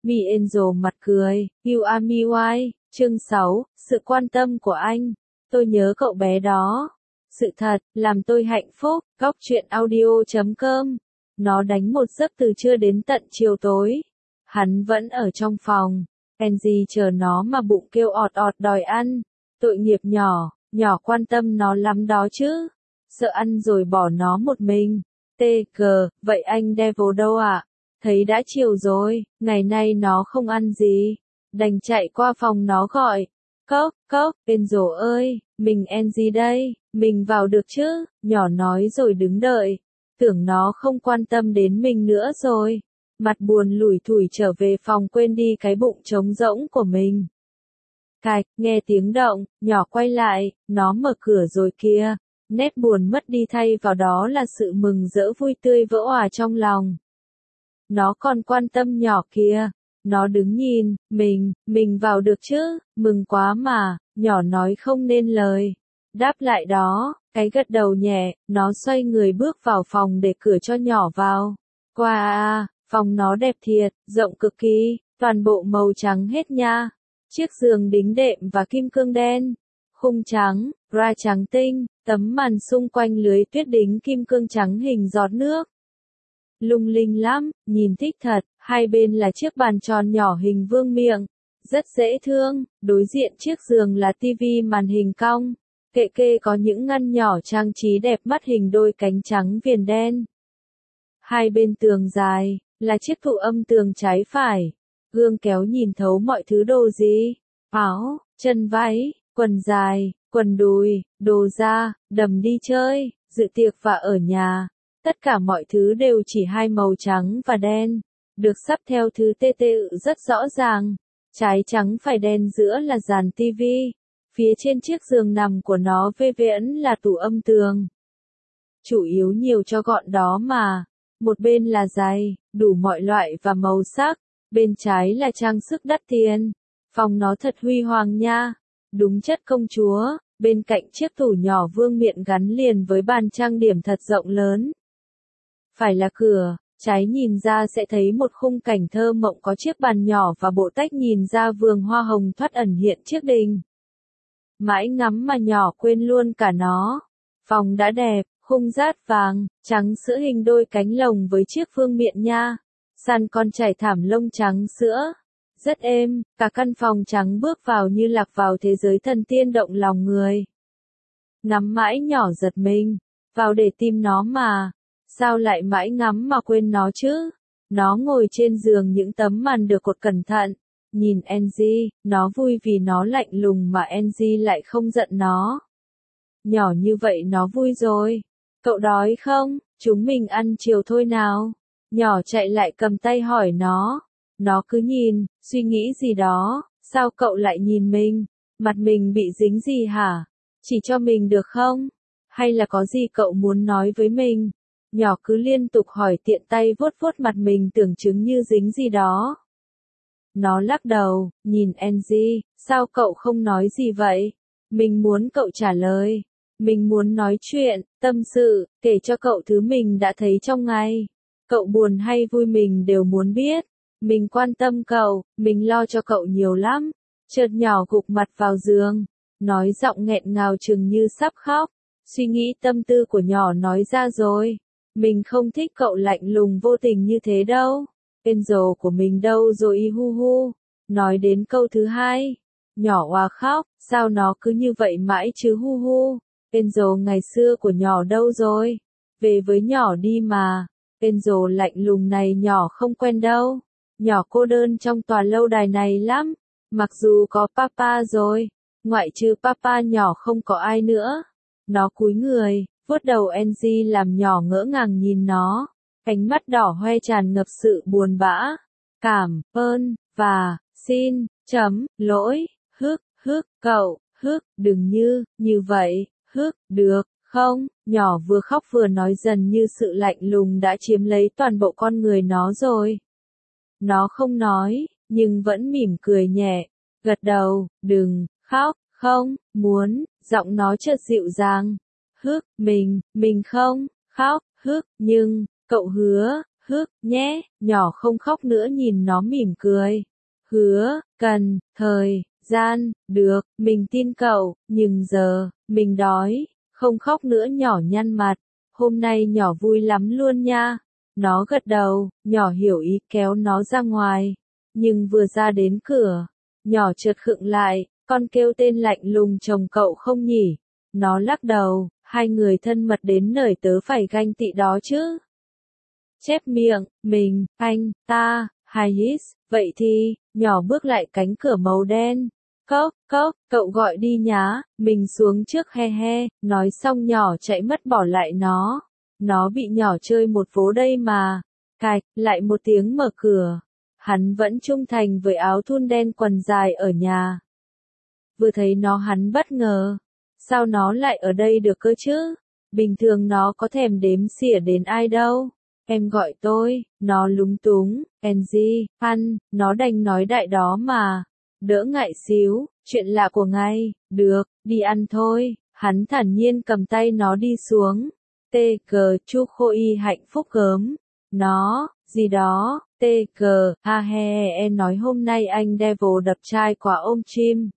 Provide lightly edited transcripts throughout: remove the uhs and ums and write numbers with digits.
Mi Angel mặt cười, You are me why, chương 6, sự quan tâm của anh. Tôi nhớ cậu bé đó. Sự thật, làm tôi hạnh phúc, góc truyện audio.com. Nó đánh một giấc từ trưa đến tận chiều tối. Hắn vẫn ở trong phòng. Angie chờ nó mà bụng kêu ọt ọt đòi ăn. Tội nghiệp nhỏ quan tâm nó lắm đó chứ. Sợ ăn rồi bỏ nó một mình. TG, vậy anh Devil đâu ạ? Thấy đã chiều rồi, ngày nay nó không ăn gì. Đành chạy qua phòng nó gọi. Cốc, Angel ơi, mình Angie đây, mình vào được chứ? Nhỏ nói rồi đứng đợi. Tưởng nó không quan tâm đến mình nữa rồi. Mặt buồn lủi thủi trở về phòng quên đi cái bụng trống rỗng của mình. Cạch, nghe tiếng động, nhỏ quay lại, nó mở cửa rồi kìa. Nét buồn mất đi thay vào đó là sự mừng rỡ vui tươi vỡ òa trong lòng. Nó còn quan tâm nhỏ kìa. Nó đứng nhìn, mình vào được chứ, mừng quá mà, nhỏ nói không nên lời. Đáp lại đó, cái gật đầu nhẹ, nó xoay người bước vào phòng để cửa cho nhỏ vào. Wow, phòng nó đẹp thiệt, rộng cực kỳ, toàn bộ màu trắng hết nha. Chiếc giường đính đệm và kim cương đen, khung trắng, bra trắng tinh, tấm màn xung quanh lưới tuyết đính kim cương trắng hình giọt nước. Lung linh lắm, nhìn thích thật, hai bên là chiếc bàn tròn nhỏ hình vương miện, rất dễ thương, đối diện chiếc giường là tivi màn hình cong, kệ có những ngăn nhỏ trang trí đẹp mắt hình đôi cánh trắng viền đen. Hai bên tường dài, là chiếc thụ âm tường trái phải, gương kéo nhìn thấu mọi thứ đồ gì, áo, chân váy, quần dài, quần đùi, đồ da, đầm đi chơi, dự tiệc và ở nhà. Tất cả mọi thứ đều chỉ hai màu trắng và đen, được sắp theo thứ TTự rất rõ ràng. Trái trắng phải đen giữa là dàn tivi, phía trên chiếc giường nằm của nó VVN là tủ âm tường. Chủ yếu nhiều cho gọn đó mà. Một bên là giày, đủ mọi loại và màu sắc, bên trái là trang sức đắt tiền. Phòng nó thật huy hoàng nha, đúng chất công chúa, bên cạnh chiếc tủ nhỏ vương miện gắn liền với bàn trang điểm thật rộng lớn. Phải là cửa, trái nhìn ra sẽ thấy một khung cảnh thơ mộng có chiếc bàn nhỏ và bộ tách nhìn ra vườn hoa hồng thoát ẩn hiện chiếc đình. Mãi ngắm mà nhỏ quên luôn cả nó. Phòng đã đẹp, khung dát vàng, trắng sữa hình đôi cánh lồng với chiếc vương miện nha. Sàn con trải thảm lông trắng sữa. Rất êm, cả căn phòng trắng bước vào như lạc vào thế giới thần tiên động lòng người. Ngắm mãi nhỏ giật mình, vào để tìm nó mà. Sao lại mãi ngắm mà quên nó chứ? Nó ngồi trên giường những tấm màn được cột cẩn thận. Nhìn Angie, nó vui vì nó lạnh lùng mà Angie lại không giận nó. Nhỏ như vậy nó vui rồi. Cậu đói không? Chúng mình ăn chiều thôi nào. Nhỏ chạy lại cầm tay hỏi nó. Nó cứ nhìn, suy nghĩ gì đó. Sao cậu lại nhìn mình? Mặt mình bị dính gì hả? Chỉ cho mình được không? Hay là có gì cậu muốn nói với mình? Nhỏ cứ liên tục hỏi tiện tay vuốt vuốt mặt mình tưởng chứng như dính gì đó. Nó lắc đầu, nhìn Angie, sao cậu không nói gì vậy? Mình muốn cậu trả lời. Mình muốn nói chuyện, tâm sự, kể cho cậu thứ mình đã thấy trong ngày. Cậu buồn hay vui mình đều muốn biết. Mình quan tâm cậu, mình lo cho cậu nhiều lắm. Chợt nhỏ gục mặt vào giường, nói giọng nghẹn ngào chừng như sắp khóc. Suy nghĩ tâm tư của nhỏ nói ra rồi. Mình không thích cậu lạnh lùng vô tình như thế đâu. Angel của mình đâu rồi y hu hu. Nói đến câu thứ hai. Nhỏ oà khóc, sao nó cứ như vậy mãi chứ hu hu. Angel ngày xưa của nhỏ đâu rồi? Về với nhỏ đi mà. Angel lạnh lùng này nhỏ không quen đâu. Nhỏ cô đơn trong tòa lâu đài này lắm. Mặc dù có papa rồi. Ngoại trừ papa nhỏ không có ai nữa. Nó cúi người. Vuốt đầu Angie làm nhỏ ngỡ ngàng nhìn nó, ánh mắt đỏ hoe tràn ngập sự buồn bã, cảm ơn, và, xin, lỗi, cậu, đừng như vậy, được, không, nhỏ vừa khóc vừa nói dần như sự lạnh lùng đã chiếm lấy toàn bộ con người nó rồi. Nó không nói, nhưng vẫn mỉm cười nhẹ, gật đầu, đừng, khóc, không, muốn, giọng nó chợt dịu dàng. Mình không, khóc, nhưng, cậu hứa, Hức, nhé, nhỏ không khóc nữa nhìn nó mỉm cười. Hứa, cần, thời, gian, được, mình tin cậu, nhưng giờ, mình đói, không khóc nữa nhỏ nhăn mặt. Hôm nay nhỏ vui lắm luôn nha. Nó gật đầu, nhỏ hiểu ý kéo nó ra ngoài. Nhưng vừa ra đến cửa, nhỏ chợt khựng lại, con kêu tên lạnh lùng chồng cậu không nhỉ? Nó lắc đầu, hai người thân mật đến nởi tớ phải ganh tị đó chứ. Chép miệng, mình, anh, ta, Hayes, vậy thì, nhỏ bước lại cánh cửa màu đen. Cốc, cốc, cậu gọi đi nhá, mình xuống trước he he, nói xong nhỏ chạy mất bỏ lại nó. Nó bị nhỏ chơi một vố đây mà. Cạch, lại một tiếng mở cửa. Hắn vẫn trung thành với áo thun đen quần dài ở nhà. Vừa thấy nó hắn bất ngờ. Sao nó lại ở đây được cơ chứ? Bình thường nó có thèm đếm xỉa đến ai đâu. Em gọi tôi, nó lúng túng, Angie, ăn, nó đành nói đại đó mà. Đỡ ngại xíu, chuyện lạ của ngài, được, đi ăn thôi. Hắn thản nhiên cầm tay nó đi xuống. Tê cờ chu khô y hạnh phúc gớm. Nó, gì đó, tê cờ, ha he he nói hôm nay anh Devil đập chai quả ôm chim.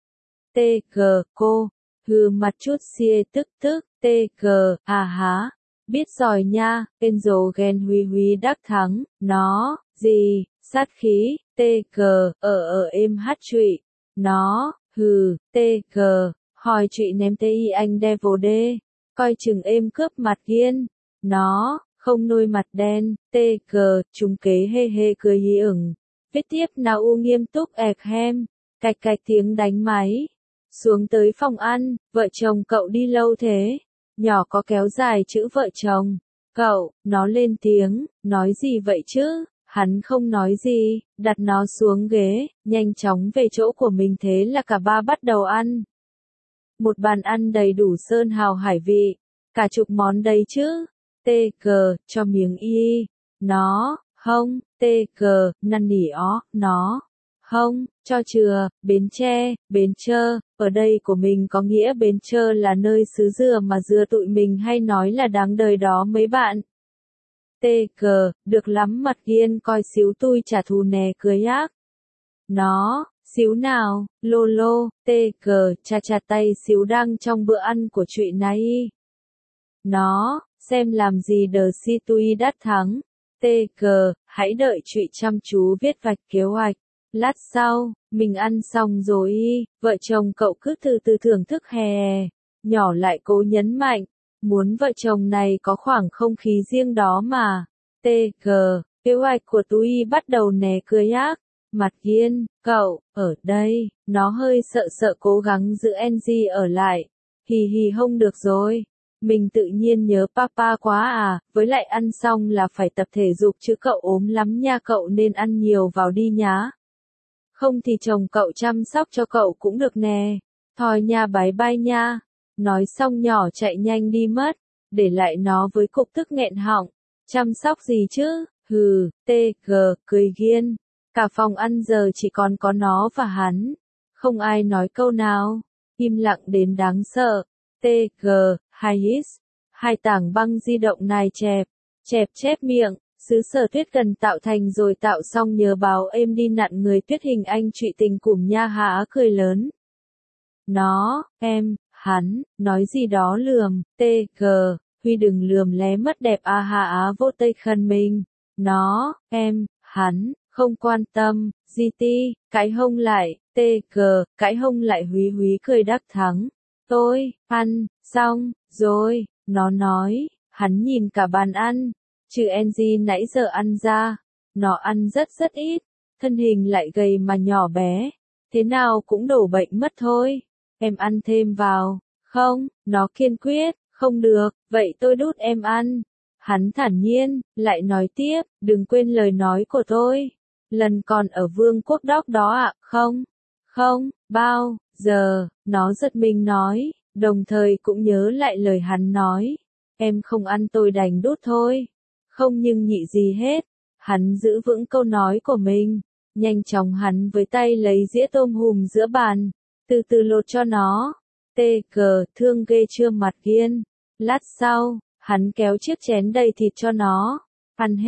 Tê cờ, cô, hừ mặt chút xia tức tức, tê cờ, à há. Biết giỏi nha, Angel ghen huy huy đắc thắng, nó, gì, sát khí, tê cờ, em hát trụy. Nó, hừ, tê cờ, hỏi trụy ném tê y anh Devil đê, coi chừng em cướp mặt Kiên. Nó, không nôi mặt đen, tê cờ, chúng kế hê hê cười hí ửng. Viết tiếp nào u nghiêm túc ẹp hem, cạch cạch tiếng đánh máy. Xuống tới phòng ăn, vợ chồng cậu đi lâu thế? Nhỏ có kéo dài chữ vợ chồng. Cậu, nó lên tiếng, nói gì vậy chứ? Hắn không nói gì, đặt nó xuống ghế, nhanh chóng về chỗ của mình thế là cả ba bắt đầu ăn. Một bàn ăn đầy đủ sơn hào hải vị, cả chục món đấy chứ. Tê cờ, cho miếng y. Nó, không, tê cờ, năn nỉ ó, nó. Không, cho chừa, Bến Tre, Bến Trơ, ở đây của mình có nghĩa Bến Trơ là nơi xứ dừa mà dừa tụi mình hay nói là đáng đời đó mấy bạn. Tê cờ, được lắm mặt Kiên coi xíu tui trả thù nè cười ác. Nó, xíu nào, lô lô, tê cờ, chà tay xíu đang trong bữa ăn của trụy này. Nó, xem làm gì đờ si tui đắt thắng. Tê cờ, hãy đợi trụy chăm chú viết vạch kế hoạch. Lát sau, mình ăn xong rồi vợ chồng cậu cứ từ từ thưởng thức hè. Nhỏ lại cố nhấn mạnh, muốn vợ chồng này có khoảng không khí riêng đó mà. Tê gờ, kế hoạch của túi bắt đầu nè cười ác. Mặt Kiên, cậu, ở đây, nó hơi sợ sợ cố gắng giữ Angie ở lại. Hì hì không được rồi. Mình tự nhiên nhớ papa quá à, với lại ăn xong là phải tập thể dục chứ cậu ốm lắm nha cậu nên ăn nhiều vào đi nhá. Không thì chồng cậu chăm sóc cho cậu cũng được nè. Thôi nha bye bye nha. Nói xong nhỏ chạy nhanh đi mất, để lại nó với cục tức nghẹn họng. Chăm sóc gì chứ, hừ, tê gờ, cười Kiên. Cả phòng ăn giờ chỉ còn có nó và hắn. Không ai nói câu nào. Im lặng đến đáng sợ. Tê gờ, Hayes. Hai tảng băng di động nài chẹp. Chẹp chép miệng. Xứ sở tuyết cần tạo thành rồi tạo xong nhớ báo em đi nặn người tuyết hình anh trụy tình cùng nha hả cười lớn. Nó, em, hắn, nói gì đó lườm, tê gờ, Huy đừng lườm lé mất đẹp a ha á vô tây khăn mình. Nó, em, hắn, không quan tâm, di ti, cái hông lại, tê gờ, cái hông lại Huy Huy cười đắc thắng. Tôi, ăn, xong, rồi, nó nói, hắn nhìn cả bàn ăn. Trừ Angie nãy giờ ăn ra, nó ăn rất ít, thân hình lại gầy mà nhỏ bé, thế nào cũng đổ bệnh mất thôi. Em ăn thêm vào, không, nó kiên quyết, không được, vậy tôi đút em ăn. Hắn thản nhiên, lại nói tiếp, đừng quên lời nói của tôi. Lần còn ở Vương quốc Đóc đó ạ, không, bao giờ, nó giật mình nói, đồng thời cũng nhớ lại lời hắn nói. Em không ăn tôi đành đút thôi. Không nhưng nhị gì hết. Hắn giữ vững câu nói của mình. Nhanh chóng hắn với tay lấy dĩa tôm hùm giữa bàn. Từ từ lột cho nó. Tê cờ, thương ghê chưa mặt Kiên. Lát sau, hắn kéo chiếc chén đầy thịt cho nó. Ăn hết,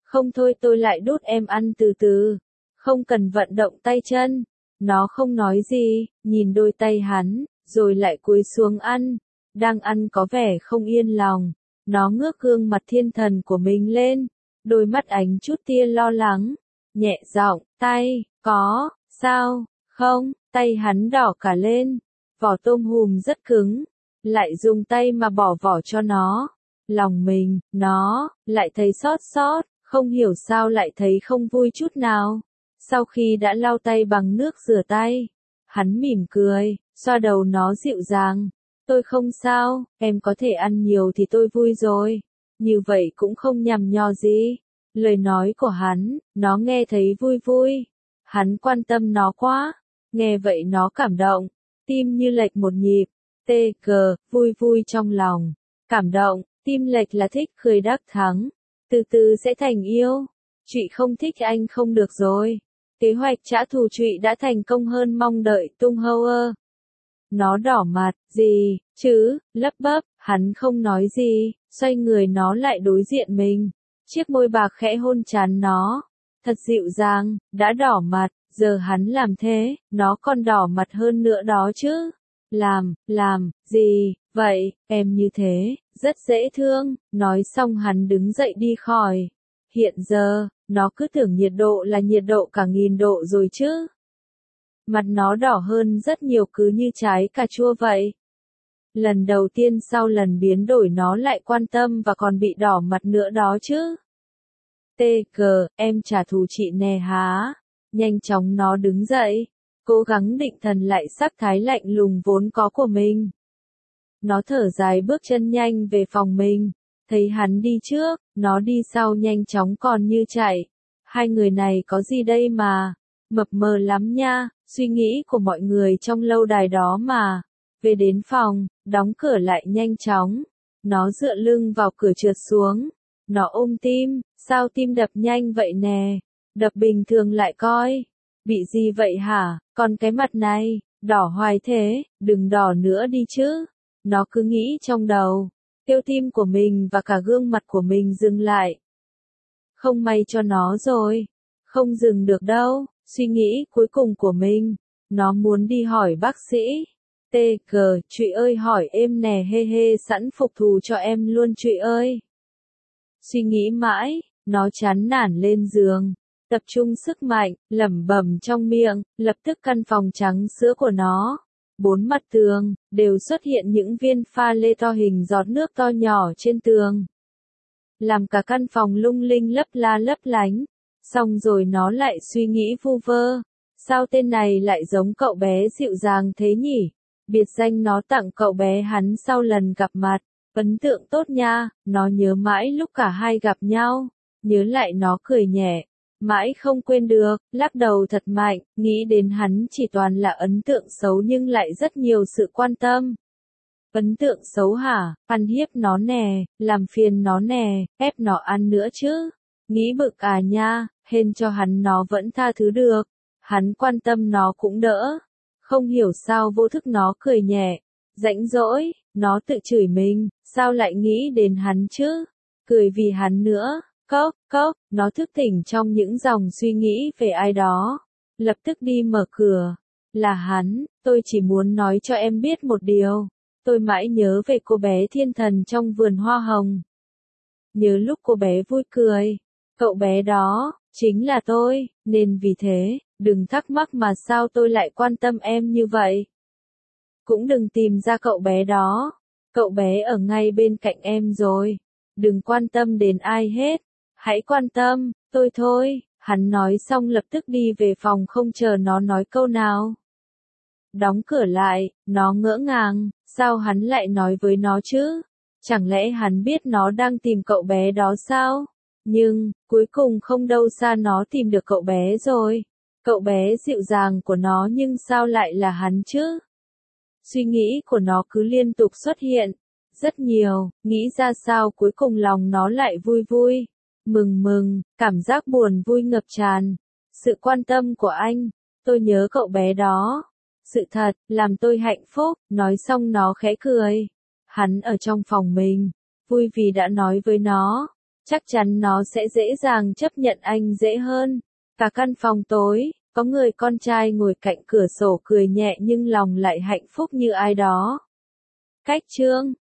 Không thôi tôi lại đút em ăn từ từ. Không cần vận động tay chân. Nó không nói gì, nhìn đôi tay hắn, rồi lại cúi xuống ăn. Đang ăn có vẻ không yên lòng. Nó ngước gương mặt thiên thần của mình lên. Đôi mắt ánh chút tia lo lắng. Nhẹ giọng, tay, có, sao, không, tay hắn đỏ cả lên. Vỏ tôm hùm rất cứng. Lại dùng tay mà bỏ vỏ cho nó. Lòng mình, nó, lại thấy xót xót, không hiểu sao lại thấy không vui chút nào. Sau khi đã lau tay bằng nước rửa tay, hắn mỉm cười, xoa đầu nó dịu dàng. Tôi không sao, em có thể ăn nhiều thì tôi vui rồi. Như vậy cũng không nhằm nhò gì. Lời nói của hắn, nó nghe thấy vui vui. Hắn quan tâm nó quá. Nghe vậy nó cảm động. Tim như lệch một nhịp. Tê cờ, vui vui trong lòng. Cảm động, tim lệch là thích cười đắc thắng. Từ từ sẽ thành yêu. Chị không thích anh không được rồi. Kế hoạch trả thù Trụy đã thành công hơn mong đợi Tung Hâu ơ. Nó đỏ mặt, gì, chứ, lấp bấp, hắn không nói gì, xoay người nó lại đối diện mình. Chiếc môi bạc khẽ hôn trán nó. Thật dịu dàng, đã đỏ mặt, giờ hắn làm thế, nó còn đỏ mặt hơn nữa đó chứ. Làm, gì, vậy, em như thế, rất dễ thương, nói xong hắn đứng dậy đi khỏi. Hiện giờ, nó cứ tưởng nhiệt độ là nhiệt độ cả 1000 độ rồi chứ. Mặt nó đỏ hơn rất nhiều cứ như trái cà chua vậy. Lần đầu tiên sau lần biến đổi nó lại quan tâm và còn bị đỏ mặt nữa đó chứ. Tê cờ, em trả thù chị nè há. Nhanh chóng nó đứng dậy, cố gắng định thần lại sắc thái lạnh lùng vốn có của mình. Nó thở dài bước chân nhanh về phòng mình. Thấy hắn đi trước, nó đi sau nhanh chóng còn như chạy. Hai người này có gì đây mà, mập mờ lắm nha, suy nghĩ của mọi người trong lâu đài đó mà. Về đến phòng, đóng cửa lại nhanh chóng. Nó dựa lưng vào cửa trượt xuống. Nó ôm tim, sao tim đập nhanh vậy nè? Đập bình thường lại coi. Bị gì vậy hả, còn cái mặt này, đỏ hoài thế, đừng đỏ nữa đi chứ. Nó cứ nghĩ trong đầu. Kêu tim của mình và cả gương mặt của mình dừng lại. Không may cho nó rồi. Không dừng được đâu, suy nghĩ cuối cùng của mình. Nó muốn đi hỏi bác sĩ. Tê cờ, Trụy ơi hỏi em nè hê hê sẵn phục thù cho em luôn Trụy ơi. Suy nghĩ mãi, nó chán nản lên giường. Tập trung sức mạnh, lẩm bẩm trong miệng, lập tức căn phòng trắng sữa của nó. 4 mặt tường, đều xuất hiện những viên pha lê to hình giọt nước to nhỏ trên tường. Làm cả căn phòng lung linh lấp la lấp lánh. Xong rồi nó lại suy nghĩ vu vơ. Sao tên này lại giống cậu bé dịu dàng thế nhỉ? Biệt danh nó tặng cậu bé hắn sau lần gặp mặt. Ấn tượng tốt nha, nó nhớ mãi lúc cả hai gặp nhau. Nhớ lại nó cười nhẹ. Mãi không quên được, lắc đầu thật mạnh, nghĩ đến hắn chỉ toàn là ấn tượng xấu nhưng lại rất nhiều sự quan tâm. Ấn tượng xấu hả, ăn hiếp nó nè, làm phiền nó nè, ép nó ăn nữa chứ. Nghĩ bực à nha, hên cho hắn nó vẫn tha thứ được. Hắn quan tâm nó cũng đỡ. Không hiểu sao vô thức nó cười nhẹ. Rãnh rỗi, nó tự chửi mình, sao lại nghĩ đến hắn chứ. Cười vì hắn nữa. Cốc, nó thức tỉnh trong những dòng suy nghĩ về ai đó. Lập tức đi mở cửa. Là hắn, tôi chỉ muốn nói cho em biết một điều. Tôi mãi nhớ về cô bé thiên thần trong vườn hoa hồng. Nhớ lúc cô bé vui cười. Cậu bé đó, chính là tôi, nên vì thế, đừng thắc mắc mà sao tôi lại quan tâm em như vậy. Cũng đừng tìm ra cậu bé đó. Cậu bé ở ngay bên cạnh em rồi. Đừng quan tâm đến ai hết. Hãy quan tâm, tôi thôi, hắn nói xong lập tức đi về phòng không chờ nó nói câu nào. Đóng cửa lại, nó ngỡ ngàng, sao hắn lại nói với nó chứ? Chẳng lẽ hắn biết nó đang tìm cậu bé đó sao? Nhưng, cuối cùng không đâu xa nó tìm được cậu bé rồi. Cậu bé dịu dàng của nó nhưng sao lại là hắn chứ? Suy nghĩ của nó cứ liên tục xuất hiện. Rất nhiều, nghĩ ra sao cuối cùng lòng nó lại vui vui. Mừng, cảm giác buồn vui ngập tràn. Sự quan tâm của anh, tôi nhớ cậu bé đó. Sự thật, làm tôi hạnh phúc, nói xong nó khẽ cười. Hắn ở trong phòng mình, vui vì đã nói với nó. chắc chắn nó sẽ dễ dàng chấp nhận anh dễ hơn. Cả căn phòng tối, có người con trai ngồi cạnh cửa sổ cười nhẹ nhưng lòng lại hạnh phúc như ai đó. Cách chương